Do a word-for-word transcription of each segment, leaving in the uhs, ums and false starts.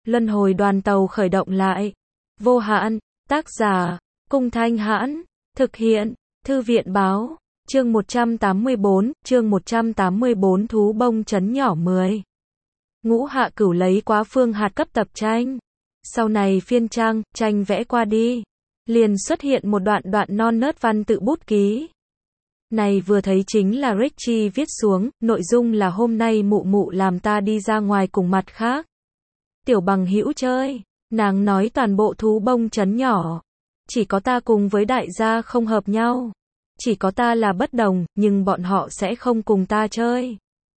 Luân hồi đoàn tàu khởi động lại. Vô hạn, tác giả, Cung Thanh Hãn, thực hiện, Thư viện báo, chương một trăm tám mươi bốn, chương một trăm tám mươi bốn thú bông chấn nhỏ mười. Ngũ Hạ Cửu lấy quá Phương Hạt cấp tập tranh. Sau này phiên trang, tranh vẽ qua đi. Liền xuất hiện một đoạn đoạn non nớt văn tự bút ký. Này vừa thấy chính là Richie viết xuống, nội dung là hôm nay mụ mụ làm ta đi ra ngoài cùng mặt khác. Tiểu bằng hữu chơi, nàng nói toàn bộ thú bông chấn nhỏ. Chỉ có ta cùng với đại gia không hợp nhau. Chỉ có ta là bất đồng, nhưng bọn họ sẽ không cùng ta chơi.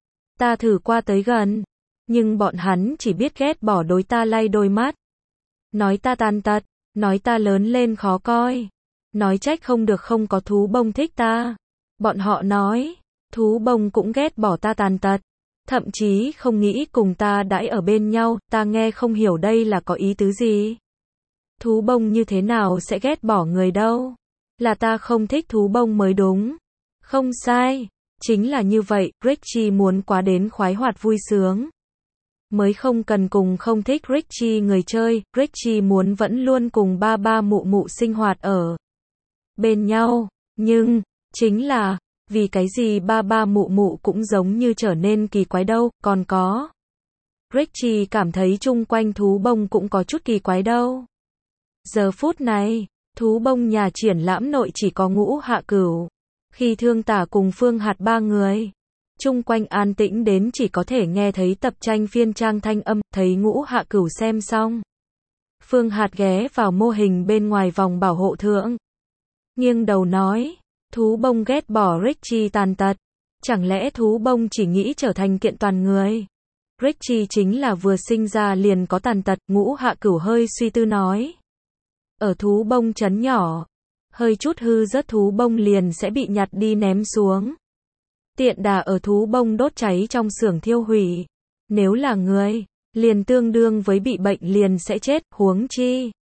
Ta thử qua tới gần, nhưng bọn hắn chỉ biết ghét bỏ đối ta lay đôi mắt. Nói ta tàn tật, nói ta lớn lên khó coi. Nói trách không được không có thú bông thích ta. Bọn họ nói, thú bông cũng ghét bỏ ta tàn tật. Thậm chí không nghĩ cùng ta đãi ở bên nhau, ta nghe không hiểu đây là có ý tứ gì. Thú bông như thế nào sẽ ghét bỏ người đâu? Là ta không thích thú bông mới đúng. Không sai, chính là như vậy, Richie muốn quá đến khoái hoạt vui sướng. Mới không cần cùng không thích Richie người chơi, Richie muốn vẫn luôn cùng ba ba mụ mụ sinh hoạt ở bên nhau, nhưng, chính là, vì cái gì ba ba mụ mụ cũng giống như trở nên kỳ quái đâu, còn có. Richie cảm thấy chung quanh thú bông cũng có chút kỳ quái đâu. Giờ phút này, thú bông nhà triển lãm nội chỉ có Ngũ Hạ Cửu. Khi Thương Tả cùng Phương Hạt ba người. Chung quanh an tĩnh đến chỉ có thể nghe thấy tập tranh phiên trang thanh âm, thấy Ngũ Hạ Cửu xem xong. Phương Hạt ghé vào mô hình bên ngoài vòng bảo hộ thượng. Nghiêng đầu nói, thú bông ghét bỏ Richie tàn tật. Chẳng lẽ thú bông chỉ nghĩ trở thành kiện toàn người? Richie chính là vừa sinh ra liền có tàn tật, Ngũ Hạ Cửu hơi suy tư nói. Ở thú bông chấn nhỏ, hơi chút hư rớt thú bông liền sẽ bị nhặt đi ném xuống. Tiện đà ở thú bông đốt cháy trong xưởng thiêu hủy. Nếu là người, liền tương đương với bị bệnh liền sẽ chết, huống chi.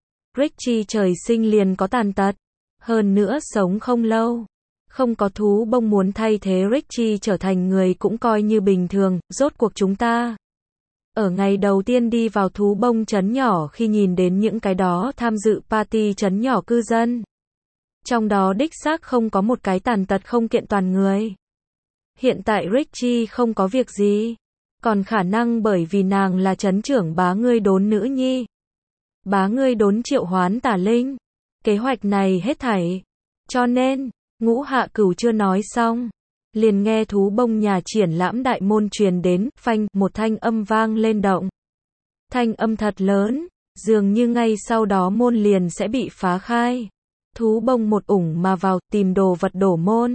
Richie trời sinh liền có tàn tật, hơn nữa sống không lâu. Không có thú bông muốn thay thế Richie trở thành người cũng coi như bình thường, rốt cuộc chúng ta. Ở ngày đầu tiên đi vào thú bông chấn nhỏ khi nhìn đến những cái đó tham dự party chấn nhỏ cư dân. Trong đó đích xác không có một cái tàn tật không kiện toàn người. Hiện tại Richie không có việc gì. Còn khả năng bởi vì nàng là chấn trưởng bá ngươi đốn nữ nhi. Bá ngươi đốn triệu hoán tà linh. Kế hoạch này hết thảy. Cho nên, Ngũ Hạ Cửu chưa nói xong. Liền nghe thú bông nhà triển lãm đại môn truyền đến, phanh, một thanh âm vang lên động. Thanh âm thật lớn, dường như ngay sau đó môn liền sẽ bị phá khai. Thú bông một ủng mà vào, tìm đồ vật đổ môn.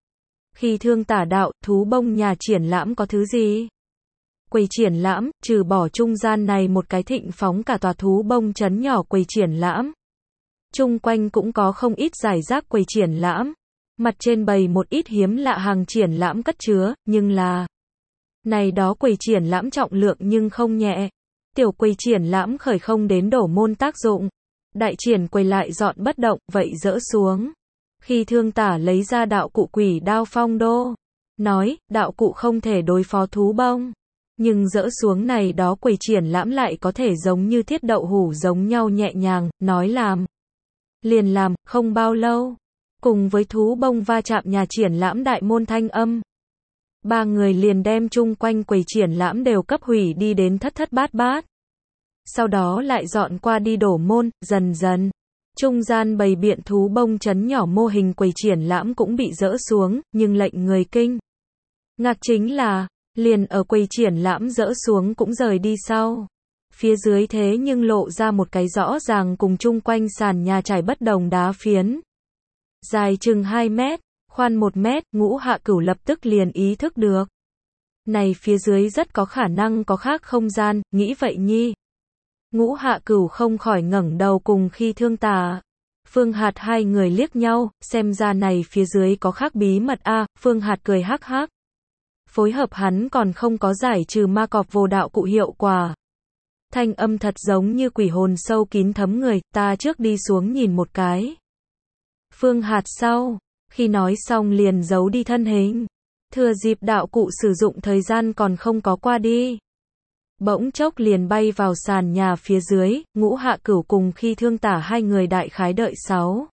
Khi Thương Tả đạo, thú bông nhà triển lãm có thứ gì? Quầy triển lãm, trừ bỏ trung gian này một cái thịnh phóng cả tòa thú bông chấn nhỏ quầy triển lãm. Chung quanh cũng có không ít giải rác quầy triển lãm. Mặt trên bày một ít hiếm lạ hàng triển lãm cất chứa, nhưng là này đó quầy triển lãm trọng lượng nhưng không nhẹ. Tiểu quầy triển lãm khởi không đến đổ môn tác dụng. Đại triển quầy lại dọn bất động, vậy dỡ xuống. Khi Thương Tả lấy ra đạo cụ quỷ đao phong đô. Nói, đạo cụ không thể đối phó thú bông. Nhưng dỡ xuống này đó quầy triển lãm lại có thể giống như thiết đậu hủ giống nhau nhẹ nhàng, nói làm. Liền làm, không bao lâu. Cùng với thú bông va chạm nhà triển lãm đại môn thanh âm. Ba người liền đem chung quanh quầy triển lãm đều cấp hủy đi đến thất thất bát bát. Sau đó lại dọn qua đi đổ môn, dần dần. Trung gian bày biện thú bông chấn nhỏ mô hình quầy triển lãm cũng bị dỡ xuống, nhưng lệnh người kinh. Ngạc chính là, liền ở quầy triển lãm dỡ xuống cũng rời đi sau. Phía dưới thế nhưng lộ ra một cái rõ ràng cùng chung quanh sàn nhà trải bất đồng đá phiến. Dài chừng hai mét, khoan một mét, Ngũ Hạ Cửu lập tức liền ý thức được. Này phía dưới rất có khả năng có khác không gian, nghĩ vậy nhi. Ngũ Hạ Cửu không khỏi ngẩng đầu cùng khi Thương Tả. Phương Hạt hai người liếc nhau, xem ra này phía dưới có khác bí mật a. À, Phương Hạt cười hắc hắc. Phối hợp hắn còn không có giải trừ ma cọp vô đạo cụ hiệu quả. Thanh âm thật giống như quỷ hồn sâu kín thấm người, ta trước đi xuống nhìn một cái. Phương Hạt sau, khi nói xong liền giấu đi thân hình. Thừa dịp đạo cụ sử dụng thời gian còn không có qua đi. bỗng chốc liền bay vào sàn nhà phía dưới, Ngũ Hạ Cửu cùng Khi Thương Tả hai người đại khái đợi sáu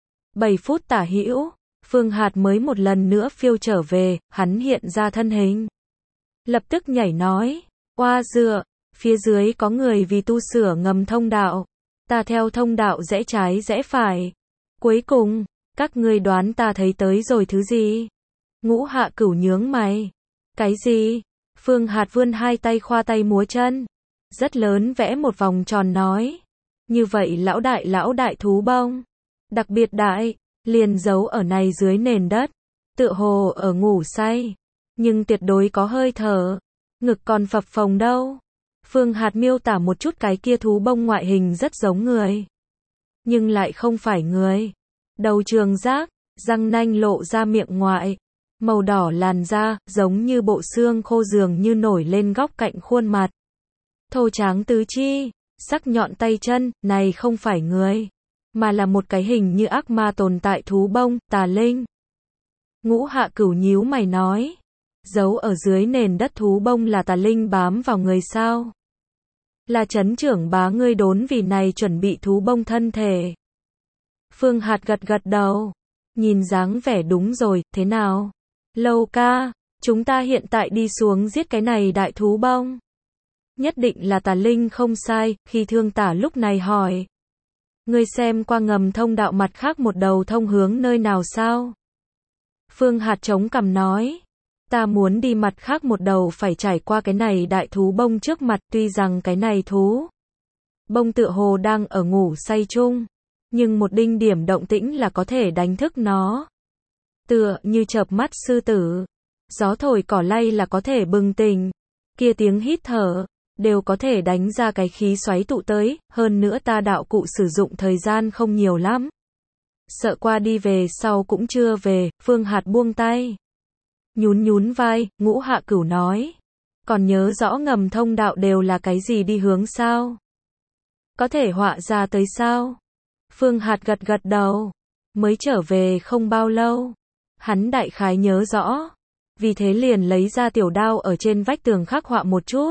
bảy phút tả hữu, Phương Hạt mới một lần nữa phiêu trở về, hắn hiện ra thân hình. Lập tức nhảy nói, oa dựa, phía dưới có người vì tu sửa ngầm thông đạo, ta theo thông đạo rẽ trái rẽ phải. Cuối cùng, các ngươi đoán ta thấy tới rồi thứ gì? Ngũ Hạ Cửu nhướng mày. Cái gì? Phương Hạt vươn hai tay khoa tay múa chân. Rất lớn vẽ một vòng tròn nói. Như vậy lão đại lão đại thú bông. Đặc biệt đại, liền giấu ở này dưới nền đất. Tựa hồ ở ngủ say. Nhưng tuyệt đối có hơi thở. Ngực còn phập phồng đâu. Phương Hạt miêu tả một chút cái kia thú bông ngoại hình rất giống người. Nhưng lại không phải người. Đầu trường giác, răng nanh lộ ra miệng ngoại. Màu đỏ làn da, giống như bộ xương khô dường như nổi lên góc cạnh khuôn mặt. Thô tráng tứ chi, sắc nhọn tay chân, này không phải người. Mà là một cái hình như ác ma tồn tại thú bông, tà linh. Ngũ Hạ Cửu nhíu mày nói. Giấu ở dưới nền đất thú bông là tà linh bám vào người sao? Là trấn trưởng bá ngươi đốn vì này chuẩn bị thú bông thân thể. Phương Hạt gật gật đầu. Nhìn dáng vẻ đúng rồi, thế nào? Lâu ca, chúng ta hiện tại đi xuống giết cái này đại thú bông. Nhất định là tà linh không sai, Khi Thương Tả lúc này hỏi. Ngươi xem qua ngầm thông đạo mặt khác một đầu thông hướng nơi nào sao? Phương Hạt chống cằm nói. Ta muốn đi mặt khác một đầu phải trải qua cái này đại thú bông trước mặt, tuy rằng cái này thú bông tựa hồ đang ở ngủ say chung, nhưng một đinh điểm động tĩnh là có thể đánh thức nó. Tựa như chợp mắt sư tử, gió thổi cỏ lay là có thể bừng tỉnh, kia tiếng hít thở, đều có thể đánh ra cái khí xoáy tụ tới, hơn nữa ta đạo cụ sử dụng thời gian không nhiều lắm. Sợ qua đi về sau cũng chưa về, Phương Hạt buông tay. Nhún nhún vai, Ngũ Hạ Cửu nói. Còn nhớ rõ ngầm thông đạo đều là cái gì đi hướng sao? Có thể họa ra tới sao? Phương Hạt gật gật đầu. Mới trở về không bao lâu. Hắn đại khái nhớ rõ. Vì thế liền lấy ra tiểu đao ở trên vách tường khắc họa một chút.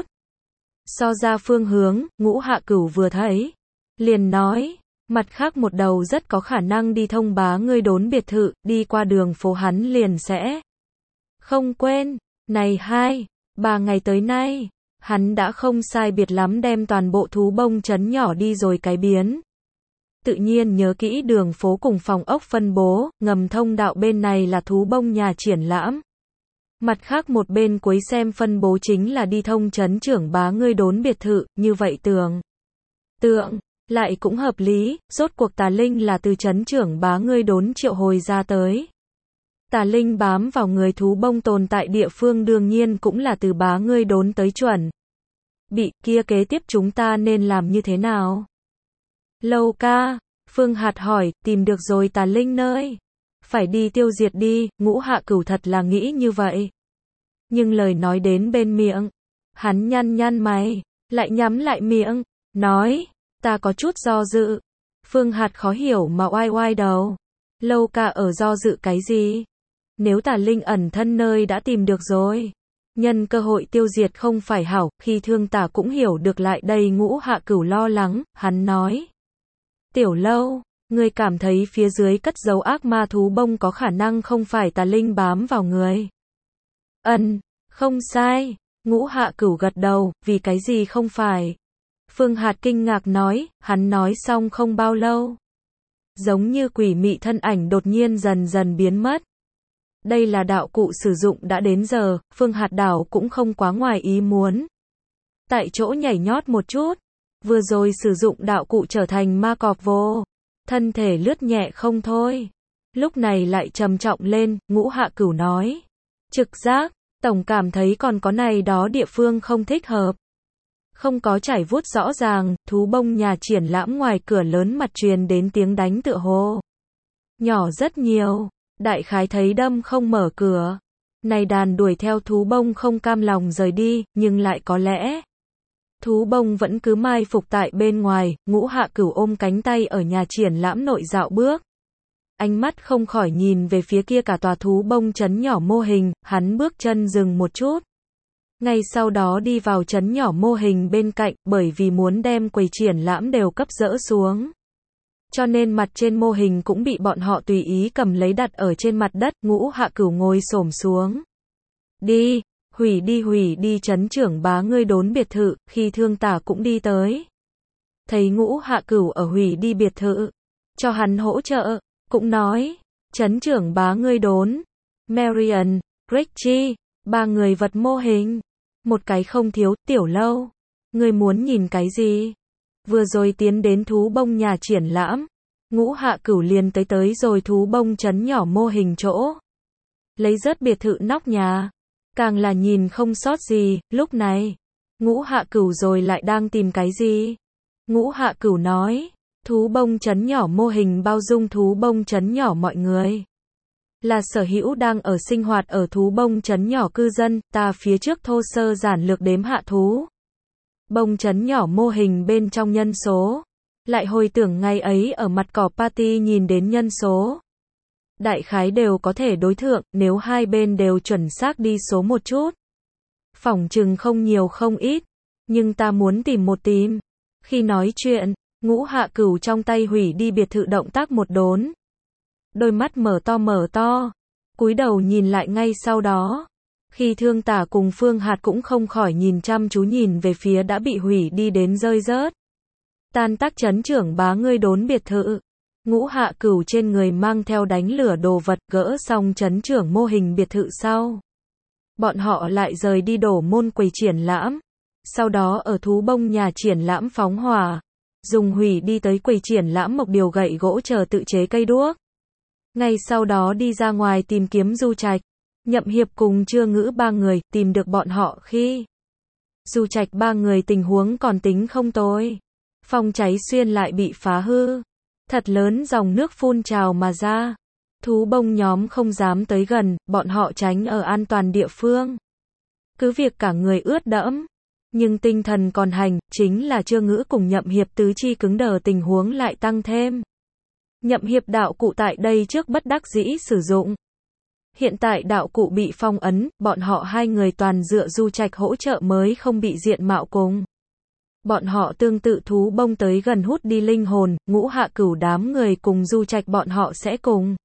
So ra phương hướng, Ngũ Hạ Cửu vừa thấy. Liền nói, mặt khác một đầu rất có khả năng đi thông bá ngươi đốn biệt thự, đi qua đường phố hắn liền sẽ. Không quên, này hai, ba ngày tới nay, hắn đã không sai biệt lắm đem toàn bộ thú bông trấn nhỏ đi rồi cái biến. Tự nhiên nhớ kỹ đường phố cùng phòng ốc phân bố, ngầm thông đạo bên này là thú bông nhà triển lãm. Mặt khác một bên cuối xem phân bố chính là đi thông trấn trưởng bá ngươi đốn biệt thự, như vậy tưởng. Tượng, lại cũng hợp lý, rốt cuộc tà linh là từ trấn trưởng bá ngươi đốn triệu hồi ra tới. Tà linh bám vào người thú bông tồn tại địa phương đương nhiên cũng là từ bá ngươi đốn tới chuẩn. Bị kia kế tiếp chúng ta nên làm như thế nào? Lâu ca, Phương Hạt hỏi, tìm được rồi tà linh nơi. Phải đi tiêu diệt đi, Ngũ Hạ Cửu thật là nghĩ như vậy. Nhưng lời nói đến bên miệng, hắn nhăn nhăn mày, lại nhắm lại miệng, nói, ta có chút do dự. Phương Hạt khó hiểu mà oai oai đầu. Lâu ca ở do dự cái gì? Nếu tà linh ẩn thân nơi đã tìm được rồi, nhân cơ hội tiêu diệt không phải hảo, Khi Thương Tả cũng hiểu được lại đây Ngũ Hạ Cửu lo lắng, hắn nói. Tiểu Lâu, ngươi cảm thấy phía dưới cất giấu ác ma thú bông có khả năng không phải tà linh bám vào người. Ân, không sai, Ngũ Hạ Cửu gật đầu, vì cái gì không phải. Phương Hạt kinh ngạc nói, hắn nói xong không bao lâu. Giống như quỷ mị thân ảnh đột nhiên dần dần biến mất. Đây là đạo cụ sử dụng đã đến giờ, Phương Hạt đảo cũng không quá ngoài ý muốn. Tại chỗ nhảy nhót một chút, vừa rồi sử dụng đạo cụ trở thành ma cọp vô. Thân thể lướt nhẹ không thôi. Lúc này lại trầm trọng lên, Ngũ Hạ Cửu nói. Trực giác, tổng cảm thấy còn có này đó địa phương không thích hợp. Không có trải vuốt rõ ràng, thú bông nhà triển lãm ngoài cửa lớn mặt truyền đến tiếng đánh tựa hồ. Nhỏ rất nhiều, đại khái thấy đâm không mở cửa. Này đàn đuổi theo thú bông không cam lòng rời đi, nhưng lại có lẽ. Thú bông vẫn cứ mai phục tại bên ngoài, Ngũ Hạ Cửu ôm cánh tay ở nhà triển lãm nội dạo bước. Ánh mắt không khỏi nhìn về phía kia cả tòa thú bông trấn nhỏ mô hình, hắn bước chân dừng một chút. Ngay sau đó đi vào trấn nhỏ mô hình bên cạnh, bởi vì muốn đem quầy triển lãm đều cấp dỡ xuống. Cho nên mặt trên mô hình cũng bị bọn họ tùy ý cầm lấy đặt ở trên mặt đất, Ngũ Hạ Cửu ngồi xổm xuống. Đi, hủy đi hủy đi trấn trưởng bá ngươi đốn biệt thự, khi Thương Tả cũng đi tới. Thấy Ngũ Hạ Cửu ở hủy đi biệt thự, cho hắn hỗ trợ, cũng nói, trấn trưởng bá ngươi đốn, Marion, Richie, ba người vật mô hình, một cái không thiếu, Tiểu Lâu, ngươi muốn nhìn cái gì? Vừa rồi tiến đến thú bông nhà triển lãm, Ngũ Hạ Cửu liền tới tới rồi thú bông trấn nhỏ mô hình chỗ. Lấy rớt biệt thự nóc nhà, càng là nhìn không sót gì, lúc này, Ngũ Hạ Cửu rồi lại đang tìm cái gì? Ngũ Hạ Cửu nói, thú bông trấn nhỏ mô hình bao dung thú bông trấn nhỏ mọi người. Là sở hữu đang ở sinh hoạt ở thú bông trấn nhỏ cư dân, ta phía trước thô sơ giản lược đếm hạ thú bông trấn nhỏ mô hình bên trong nhân số. Lại hồi tưởng ngày ấy ở mặt cỏ party nhìn đến nhân số. Đại khái đều có thể đối thượng, nếu hai bên đều chuẩn xác đi số một chút. Phỏng chừng không nhiều không ít, nhưng ta muốn tìm một tìm. Khi nói chuyện, Ngũ Hạ Cửu trong tay hủy đi biệt thự động tác một đốn. Đôi mắt mở to mở to, cúi đầu nhìn lại ngay sau đó. Khi Thương Tả cùng Phương Hạt cũng không khỏi nhìn chăm chú nhìn về phía đã bị hủy đi đến rơi rớt. Tan tác trấn trưởng bá ngươi đốn biệt thự. Ngũ Hạ Cửu trên người mang theo đánh lửa đồ vật, gỡ xong trấn trưởng mô hình biệt thự sau. Bọn họ lại rời đi đổ môn quầy triển lãm. Sau đó ở thú bông nhà triển lãm phóng hỏa. Dùng hủy đi tới quầy triển lãm một điều gậy gỗ chờ tự chế cây đuốc. Ngay sau đó đi ra ngoài tìm kiếm Du Trạch. Nhậm Hiệp cùng Trưa Ngữ ba người tìm được bọn họ khi Du Trạch ba người tình huống còn tính không tồi. Phòng cháy xuyên lại bị phá hư. Thật lớn dòng nước phun trào mà ra. Thú bông nhóm không dám tới gần, bọn họ tránh ở an toàn địa phương. Cứ việc cả người ướt đẫm, nhưng tinh thần còn hành, chính là Trưa Ngữ cùng Nhậm Hiệp tứ chi cứng đờ tình huống lại tăng thêm. Nhậm Hiệp đạo cụ tại đây trước bất đắc dĩ sử dụng. Hiện tại đạo cụ bị phong ấn, bọn họ hai người toàn dựa Du Trạch hỗ trợ mới không bị diện mạo cùng. Bọn họ tương tự thú bông tới gần hút đi linh hồn, Ngũ Hạ Cửu đám người cùng Du Trạch bọn họ sẽ cùng.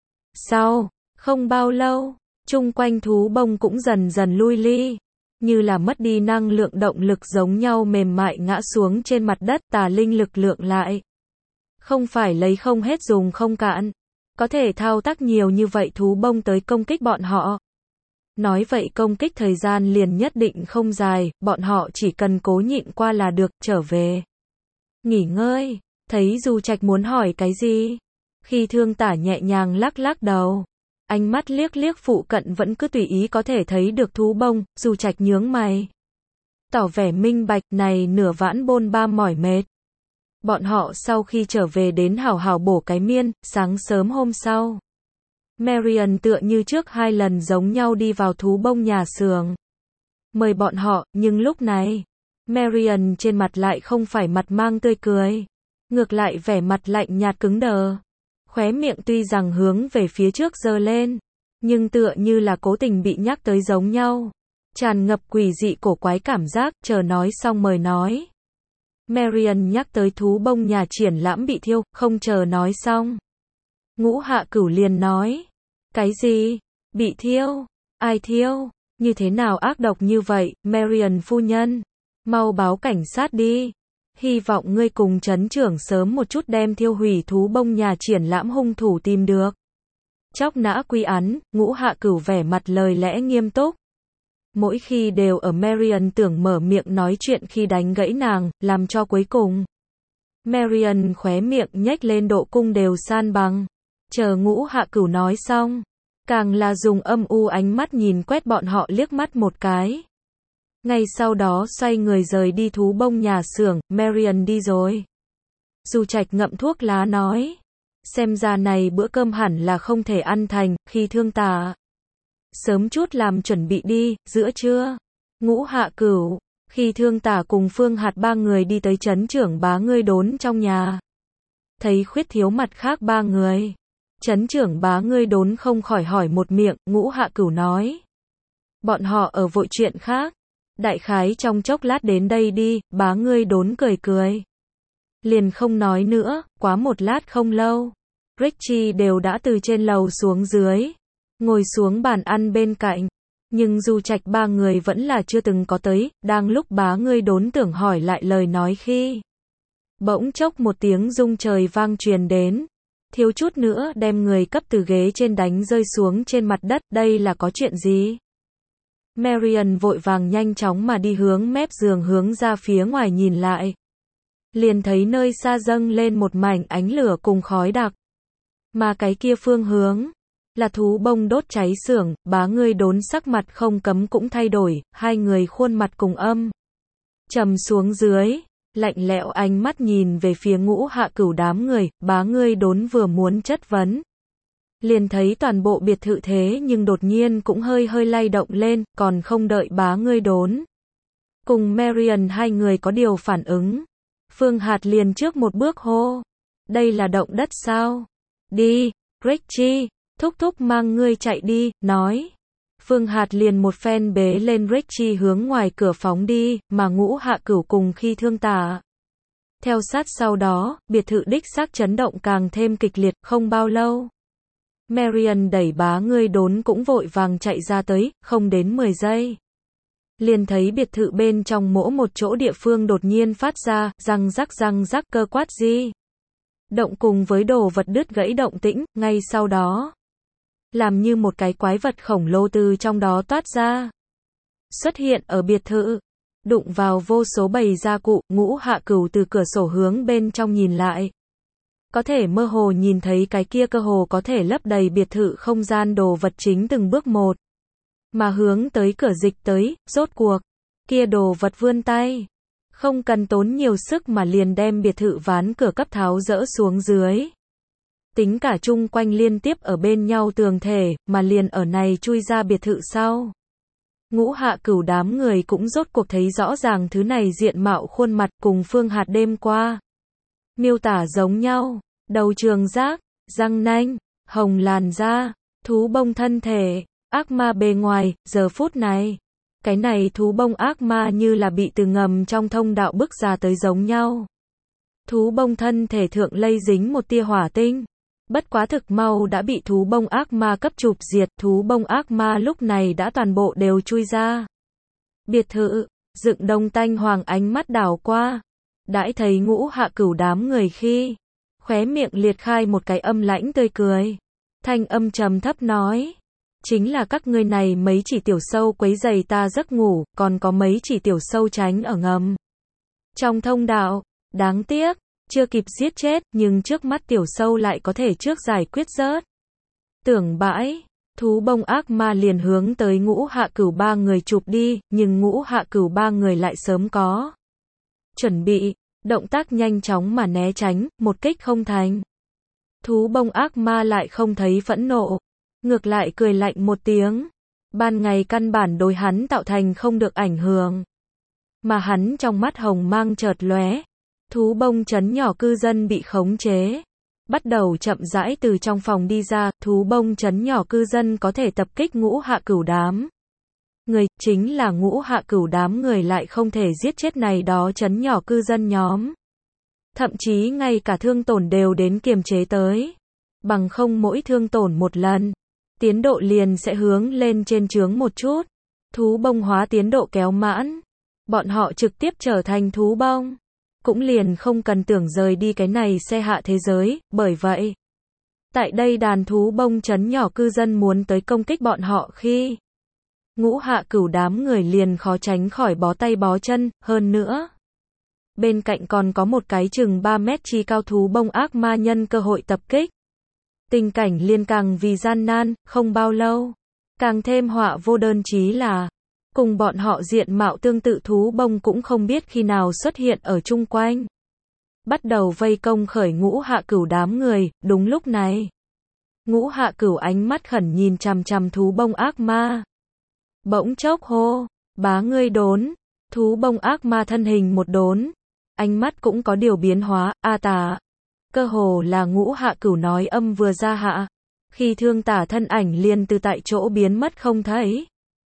Sau, không bao lâu, chung quanh thú bông cũng dần dần lui ly, như là mất đi năng lượng động lực giống nhau mềm mại ngã xuống trên mặt đất, tà linh lực lượng lại. Không phải lấy không hết dùng không cạn. Có thể thao tác nhiều như vậy thú bông tới công kích bọn họ. Nói vậy công kích thời gian liền nhất định không dài, bọn họ chỉ cần cố nhịn qua là được, trở về. Nghỉ ngơi, thấy Du Trạch muốn hỏi cái gì? Khi Thương Tả nhẹ nhàng lắc lắc đầu. Ánh mắt liếc liếc phụ cận vẫn cứ tùy ý có thể thấy được thú bông, Du Trạch nhướng mày. Tỏ vẻ minh bạch này nửa vãn bôn ba mỏi mệt. Bọn họ sau khi trở về đến hào hào bổ cái miên, sáng sớm hôm sau. Marion tựa như trước hai lần giống nhau đi vào thú bông nhà xưởng. Mời bọn họ, nhưng lúc này, Marion trên mặt lại không phải mặt mang tươi cười. Ngược lại vẻ mặt lạnh nhạt cứng đờ. Khóe miệng tuy rằng hướng về phía trước giơ lên, nhưng tựa như là cố tình bị nhắc tới giống nhau. Tràn ngập quỷ dị cổ quái cảm giác, chờ nói xong mời nói. Marion nhắc tới thú bông nhà triển lãm bị thiêu, không chờ nói xong. Ngũ Hạ Cửu liền nói. Cái gì? Bị thiêu? Ai thiêu? Như thế nào ác độc như vậy, Marion phu nhân? Mau báo cảnh sát đi. Hy vọng ngươi cùng trấn trưởng sớm một chút đem thiêu hủy thú bông nhà triển lãm hung thủ tìm được. Chóc nã quy án, Ngũ Hạ Cửu vẻ mặt lời lẽ nghiêm túc. Mỗi khi đều ở Marion tưởng mở miệng nói chuyện khi đánh gãy nàng, làm cho cuối cùng. Marion khóe miệng nhếch lên độ cung đều san bằng. Chờ Ngũ Hạ Cửu nói xong, càng là dùng âm u ánh mắt nhìn quét bọn họ liếc mắt một cái. Ngay sau đó xoay người rời đi thú bông nhà xưởng, Marion đi rồi. Du Trạch ngậm thuốc lá nói. Xem ra này bữa cơm hẳn là không thể ăn thành, khi Thương Tả. Sớm chút làm chuẩn bị đi, giữa trưa. Ngũ Hạ Cửu, khi Thương Tả cùng Phương Hạt ba người đi tới trấn trưởng bá ngươi đốn trong nhà. Thấy khuyết thiếu mặt khác ba người. Trấn trưởng bá ngươi đốn không khỏi hỏi một miệng, Ngũ Hạ Cửu nói. Bọn họ ở vội chuyện khác. Đại khái trong chốc lát đến đây đi, bá ngươi đốn cười cười. Liền không nói nữa, quá một lát không lâu. Richie đều đã từ trên lầu xuống dưới, ngồi xuống bàn ăn bên cạnh. Nhưng Du Trạch ba người vẫn là chưa từng có tới, đang lúc bá ngươi đốn tưởng hỏi lại lời nói khi. Bỗng chốc một tiếng rung trời vang truyền đến. Thiếu chút nữa đem người cấp từ ghế trên đánh rơi xuống trên mặt đất, đây là có chuyện gì? Marian vội vàng nhanh chóng mà đi hướng mép giường hướng ra phía ngoài nhìn lại. Liền thấy nơi xa dâng lên một mảnh ánh lửa cùng khói đặc. Mà cái kia phương hướng là thú bông đốt cháy xưởng, bá ngươi đốn sắc mặt không cấm cũng thay đổi, hai người khuôn mặt cùng âm trầm xuống dưới, lạnh lẽo ánh mắt nhìn về phía Ngũ Hạ Cửu đám người, bá ngươi đốn vừa muốn chất vấn. Liền thấy toàn bộ biệt thự thế nhưng đột nhiên cũng hơi hơi lay động lên, còn không đợi bá ngươi đốn. Cùng Marian hai người có điều phản ứng. Phương Hạt liền trước một bước hô. Đây là động đất sao? Đi, Richie, thúc thúc mang ngươi chạy đi, nói. Phương Hạt liền một phen bế lên Richie hướng ngoài cửa phóng đi, mà Ngũ Hạ Cửu cùng khi thương tả. Theo sát sau đó, biệt thự đích xác chấn động càng thêm kịch liệt, không bao lâu. Marian đẩy bá ngươi đốn cũng vội vàng chạy ra tới, không đến mười giây. Liền thấy biệt thự bên trong mỗi một chỗ địa phương đột nhiên phát ra, răng rắc răng rắc cơ quát di động cùng với đồ vật đứt gãy động tĩnh, ngay sau đó. Làm như một cái quái vật khổng lồ từ trong đó toát ra. Xuất hiện ở biệt thự. Đụng vào vô số bầy gia cụ, Ngũ Hạ Cửu từ cửa sổ hướng bên trong nhìn lại. Có thể mơ hồ nhìn thấy cái kia cơ hồ có thể lấp đầy biệt thự không gian đồ vật chính từng bước một. Mà hướng tới cửa dịch tới, rốt cuộc. Kia đồ vật vươn tay. Không cần tốn nhiều sức mà liền đem biệt thự ván cửa cấp tháo dỡ xuống dưới. Tính cả chung quanh liên tiếp ở bên nhau tường thể, mà liền ở này chui ra biệt thự sau. Ngũ Hạ Cửu đám người cũng rốt cuộc thấy rõ ràng thứ này diện mạo khuôn mặt cùng Phương Hạt đêm qua. Miêu tả giống nhau, đầu trường giác, răng nanh, hồng làn da, thú bông thân thể, ác ma bề ngoài, giờ phút này. Cái này thú bông ác ma như là bị từ ngầm trong thông đạo bức ra tới giống nhau. Thú bông thân thể thượng lây dính một tia hỏa tinh. Bất quá thực mau đã bị thú bông ác ma cấp chụp diệt, thú bông ác ma lúc này đã toàn bộ đều chui ra. Biệt thự, dựng đông tanh hoàng ánh mắt đảo qua. Đãi thấy Ngũ Hạ Cửu đám người khi, khóe miệng liệt khai một cái âm lãnh tươi cười. Thanh âm trầm thấp nói. Chính là các ngươi này mấy chỉ tiểu sâu quấy giày ta giấc ngủ, còn có mấy chỉ tiểu sâu tránh ở ngầm. Trong thông đạo, đáng tiếc. Chưa kịp giết chết, nhưng trước mắt tiểu sâu lại có thể trước giải quyết rớt. Tưởng bãi, thú bông ác ma liền hướng tới Ngũ Hạ Cửu ba người chụp đi, nhưng Ngũ Hạ Cửu ba người lại sớm có chuẩn bị, động tác nhanh chóng mà né tránh, một kích không thành. Thú bông ác ma lại không thấy phẫn nộ, ngược lại cười lạnh một tiếng. Ban ngày căn bản đối hắn tạo thành không được ảnh hưởng. Mà hắn trong mắt hồng mang chợt lóe. Thú bông trấn nhỏ cư dân bị khống chế. Bắt đầu chậm rãi từ trong phòng đi ra, thú bông trấn nhỏ cư dân có thể tập kích Ngũ Hạ Cửu đám. Người, chính là Ngũ Hạ Cửu đám người lại không thể giết chết này đó trấn nhỏ cư dân nhóm. Thậm chí ngay cả thương tổn đều đến kiềm chế tới. Bằng không mỗi thương tổn một lần, tiến độ liền sẽ hướng lên trên chướng một chút. Thú bông hóa tiến độ kéo mãn. Bọn họ trực tiếp trở thành thú bông. Cũng liền không cần tưởng rời đi cái này xe hạ thế giới, bởi vậy. Tại đây đàn thú bông trấn nhỏ cư dân muốn tới công kích bọn họ khi. Ngũ Hạ Cửu đám người liền khó tránh khỏi bó tay bó chân, hơn nữa. Bên cạnh còn có một cái chừng ba mét chi cao thú bông ác ma nhân cơ hội tập kích. Tình cảnh liền càng vì gian nan, không bao lâu. Càng thêm họa vô đơn chí là. Cùng bọn họ diện mạo tương tự thú bông cũng không biết khi nào xuất hiện ở chung quanh. Bắt đầu vây công khởi Ngũ Hạ Cửu đám người, đúng lúc này. Ngũ Hạ Cửu ánh mắt khẩn nhìn chằm chằm thú bông ác ma. Bỗng chốc hô, bá ngươi đốn, thú bông ác ma thân hình một đốn. Ánh mắt cũng có điều biến hóa, a tà. Cơ hồ là Ngũ Hạ Cửu nói âm vừa ra hạ. Khi thương tả thân ảnh liền từ tại chỗ biến mất không thấy.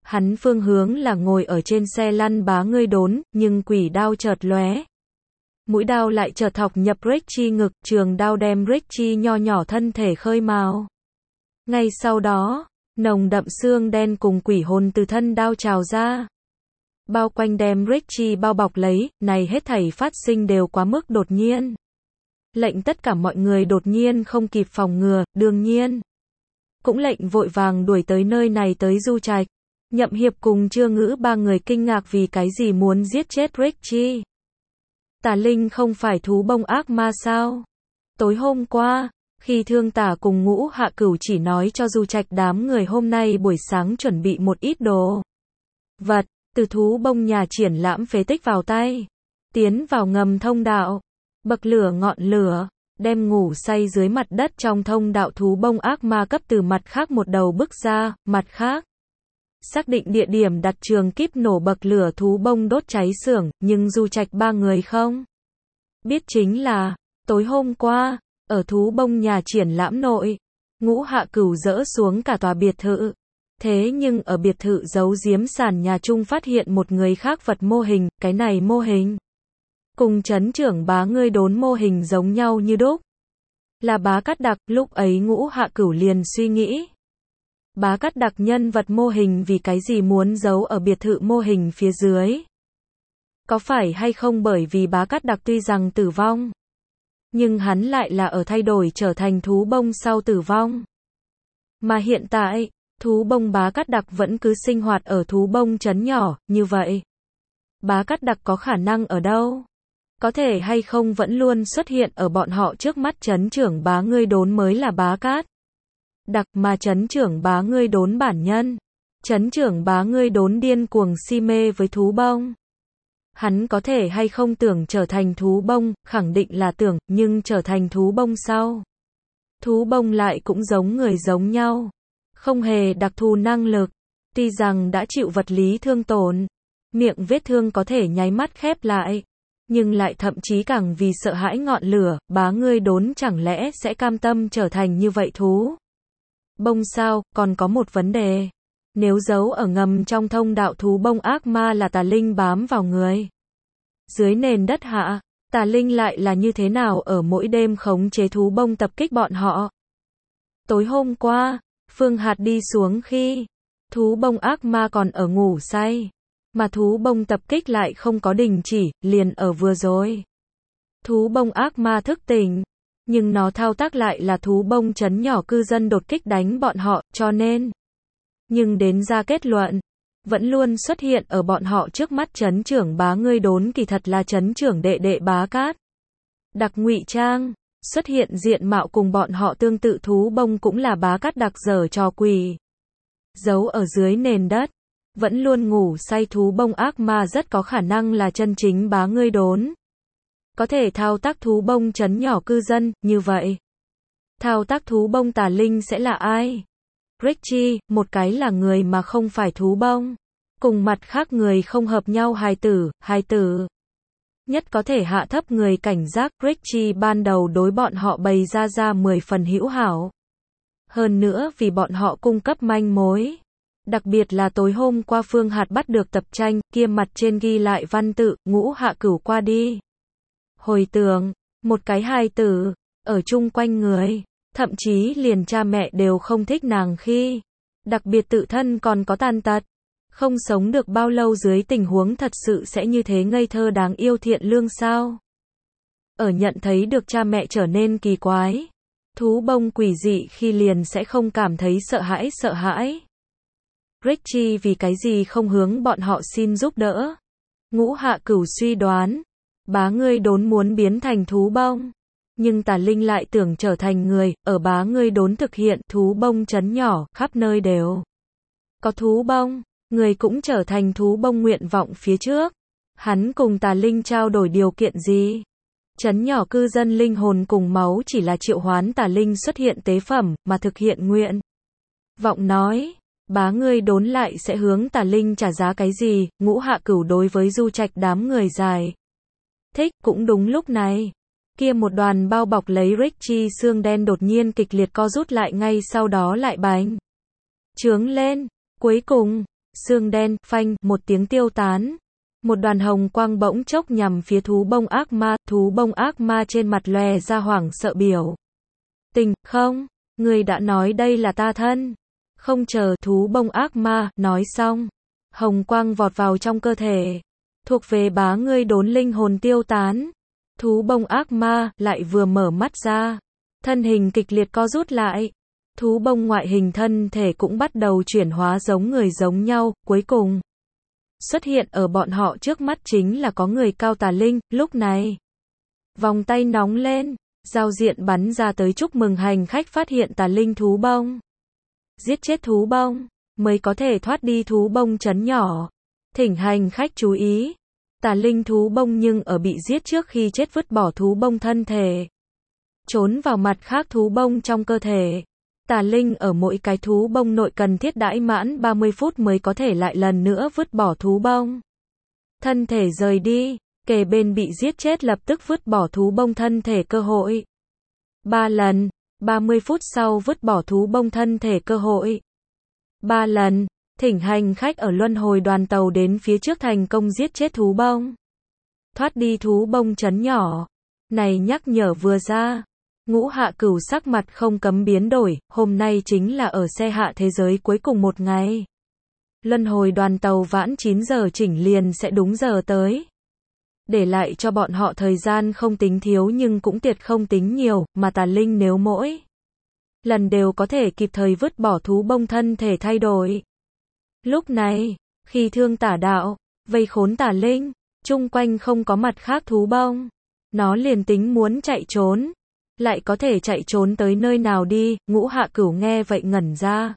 Hắn phương hướng là ngồi ở trên xe lăn bá ngươi đốn, nhưng quỷ đao chợt lóe. Mũi đao lại chợt thọc nhập Richie ngực, trường đao đem Richie nho nhỏ thân thể khơi mào. Ngay sau đó, nồng đậm xương đen cùng quỷ hồn từ thân đao trào ra. Bao quanh đem Richie bao bọc lấy, này hết thảy phát sinh đều quá mức đột nhiên. Lệnh tất cả mọi người đột nhiên không kịp phòng ngừa, đương nhiên. Cũng lệnh vội vàng đuổi tới nơi này tới Du Trạch. Nhậm Hiệp cùng Trương Ngữ ba người kinh ngạc vì cái gì muốn giết chết Richie. Tà Linh không phải thú bông ác ma sao? Tối hôm qua, khi Thương Tả cùng Ngũ Hạ Cửu chỉ nói cho Du Trạch đám người hôm nay buổi sáng chuẩn bị một ít đồ vật, từ thú bông nhà triển lãm phế tích vào tay, tiến vào ngầm thông đạo, bậc lửa ngọn lửa, đem ngủ say dưới mặt đất trong thông đạo thú bông ác ma cấp từ mặt khác một đầu bước ra, mặt khác. Xác định địa điểm đặt trường kíp nổ bậc lửa thú bông đốt cháy xưởng, nhưng Du Trạch ba người không biết chính là, tối hôm qua, ở thú bông nhà triển lãm nội, Ngũ Hạ Cửu dỡ xuống cả tòa biệt thự. Thế nhưng ở biệt thự giấu giếm sàn nhà chung phát hiện một người khác vật mô hình, cái này mô hình cùng trấn trưởng bá ngươi đốn mô hình giống nhau như đúc. Là Bá Cát Đặc, lúc ấy Ngũ Hạ Cửu liền suy nghĩ. Bá Cát Đặc nhân vật mô hình vì cái gì muốn giấu ở biệt thự mô hình phía dưới? Có phải hay không bởi vì Bá Cát Đặc tuy rằng tử vong, nhưng hắn lại là ở thay đổi trở thành thú bông sau tử vong. Mà hiện tại, thú bông Bá Cát Đặc vẫn cứ sinh hoạt ở thú bông trấn nhỏ, như vậy. Bá Cát Đặc có khả năng ở đâu? Có thể hay không vẫn luôn xuất hiện ở bọn họ trước mắt trấn trưởng bá ngươi đốn mới là Bá Cát Đặc mà trấn trưởng bá ngươi đốn bản nhân. Trấn trưởng bá ngươi đốn điên cuồng si mê với thú bông. Hắn có thể hay không tưởng trở thành thú bông, khẳng định là tưởng, nhưng trở thành thú bông sau. Thú bông lại cũng giống người giống nhau. Không hề đặc thù năng lực. Tuy rằng đã chịu vật lý thương tổn, miệng vết thương có thể nháy mắt khép lại, nhưng lại thậm chí càng vì sợ hãi ngọn lửa, bá ngươi đốn chẳng lẽ sẽ cam tâm trở thành như vậy thú bông sao? Còn có một vấn đề. Nếu giấu ở ngầm trong thông đạo thú bông ác ma là Tà Linh bám vào người dưới nền đất hạ, Tà Linh lại là như thế nào ở mỗi đêm khống chế thú bông tập kích bọn họ? Tối hôm qua, Phương Hạt đi xuống khi thú bông ác ma còn ở ngủ say, mà thú bông tập kích lại không có đình chỉ, liền ở vừa rồi. Thú bông ác ma thức tỉnh, nhưng nó thao tác lại là thú bông trấn nhỏ cư dân đột kích đánh bọn họ, cho nên. Nhưng đến ra kết luận, vẫn luôn xuất hiện ở bọn họ trước mắt trấn trưởng bá ngươi đốn kỳ thật là trấn trưởng đệ đệ Bá Cát Đặc ngụy trang, xuất hiện diện mạo cùng bọn họ tương tự thú bông cũng là Bá Cát Đặc giở trò quỷ. Giấu ở dưới nền đất, vẫn luôn ngủ say thú bông ác ma rất có khả năng là chân chính bá ngươi đốn. Có thể thao tác thú bông trấn nhỏ cư dân, như vậy. Thao tác thú bông Tà Linh sẽ là ai? Richie, một cái là người mà không phải thú bông. Cùng mặt khác người không hợp nhau hài tử, hài tử. Nhất có thể hạ thấp người cảnh giác, Richie ban đầu đối bọn họ bày ra ra mười phần hữu hảo. Hơn nữa vì bọn họ cung cấp manh mối. Đặc biệt là tối hôm qua Phương Hạt bắt được tập tranh, kia mặt trên ghi lại văn tự, Ngũ Hạ Cửu qua đi. Hồi tưởng, một cái hài tử, ở chung quanh người, thậm chí liền cha mẹ đều không thích nàng khi, đặc biệt tự thân còn có tàn tật, không sống được bao lâu dưới tình huống thật sự sẽ như thế ngây thơ đáng yêu thiện lương sao? Ở nhận thấy được cha mẹ trở nên kỳ quái, thú bông quỷ dị khi liền sẽ không cảm thấy sợ hãi sợ hãi. Richie vì cái gì không hướng bọn họ xin giúp đỡ? Ngũ Hạ Cửu suy đoán, bá ngươi đốn muốn biến thành thú bông, nhưng Tà Linh lại tưởng trở thành người, ở bá ngươi đốn thực hiện thú bông trấn nhỏ, khắp nơi đều có thú bông, người cũng trở thành thú bông nguyện vọng phía trước. Hắn cùng Tà Linh trao đổi điều kiện gì? Trấn nhỏ cư dân linh hồn cùng máu chỉ là triệu hoán Tà Linh xuất hiện tế phẩm, mà thực hiện nguyện vọng nói. Bá ngươi đốn lại sẽ hướng Tà Linh trả giá cái gì? Ngũ Hạ Cửu đối với Du Trạch đám người dài thích. Cũng đúng lúc này, kia một đoàn bao bọc lấy Richie xương đen đột nhiên kịch liệt co rút lại, ngay sau đó lại bành trướng lên. Cuối cùng, Xương đen, phanh, một tiếng tiêu tán. Một đoàn hồng quang bỗng chốc nhằm phía thú bông ác ma, thú bông ác ma trên mặt lòe ra hoảng sợ biểu. Tình, không, ngươi đã nói đây là ta thân. Không chờ thú bông ác ma, nói xong. Hồng quang vọt vào trong cơ thể. Thuộc về bá ngươi đốn linh hồn tiêu tán. Thú bông ác ma, lại vừa mở mắt ra. Thân hình kịch liệt co rút lại. Thú bông ngoại hình thân thể cũng bắt đầu chuyển hóa giống người giống nhau, cuối cùng. Xuất hiện ở bọn họ trước mắt chính là có người cao tà linh, lúc này. Vòng tay nóng lên, giao diện bắn ra tới chúc mừng hành khách phát hiện tà linh thú bông. Giết chết thú bông, mới có thể thoát đi thú bông trấn nhỏ. Thỉnh hành khách chú ý. Tà linh thú bông nhưng ở bị giết trước khi chết vứt bỏ thú bông thân thể. Trốn vào mặt khác thú bông trong cơ thể. Tà linh ở mỗi cái thú bông nội cần thiết đãi mãn ba mươi phút mới có thể lại lần nữa vứt bỏ thú bông. Thân thể rời đi, kề bên bị giết chết lập tức vứt bỏ thú bông thân thể cơ hội. ba lần, ba mươi phút sau vứt bỏ thú bông thân thể cơ hội. ba lần, thỉnh hành khách ở luân hồi đoàn tàu đến phía trước thành công giết chết thú bông. Thoát đi thú bông trấn nhỏ. Này nhắc nhở vừa ra. Ngũ Hạ Cửu sắc mặt không cấm biến đổi, hôm nay chính là ở xe hạ thế giới cuối cùng một ngày. Luân hồi đoàn tàu vãn chín giờ chỉnh liền sẽ đúng giờ tới. Để lại cho bọn họ thời gian không tính thiếu nhưng cũng tiệt không tính nhiều, mà tà linh nếu mỗi lần đều có thể kịp thời vứt bỏ thú bông thân thể thay đổi. Lúc này, khi thương tả đạo, vây khốn tà linh, chung quanh không có mặt khác thú bông. Nó liền tính muốn chạy trốn. Lại có thể chạy trốn tới nơi nào đi, Ngũ Hạ Cửu nghe vậy ngẩn ra.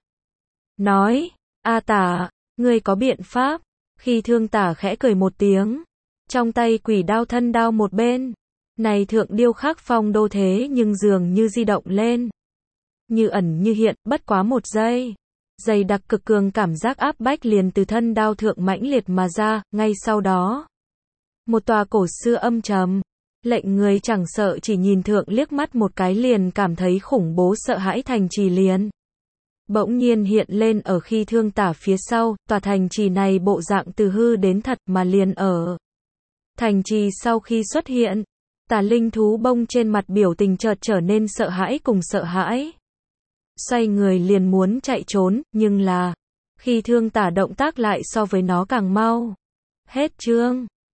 Nói, A Tả, ngươi có biện pháp. Khi thương tả khẽ cười một tiếng. Trong tay quỷ đao thân đao một bên. Này thượng điêu khắc phong đô thế nhưng dường như di động lên. Như ẩn như hiện, bất quá một giây. Dày đặc cực cường cảm giác áp bách liền từ thân đao thượng mãnh liệt mà ra, ngay sau đó. Một tòa cổ xưa âm trầm. Lệnh người chẳng sợ chỉ nhìn thượng liếc mắt một cái liền cảm thấy khủng bố sợ hãi thành trì liền. Bỗng nhiên hiện lên ở khi thương tả phía sau, tòa thành trì này bộ dạng từ hư đến thật mà liền ở. Thành trì sau khi xuất hiện, tà linh thú bông trên mặt biểu tình chợt trở nên sợ hãi cùng sợ hãi. Xoay người liền muốn chạy trốn, nhưng là, khi thương tả động tác lại so với nó càng mau. Hết chương.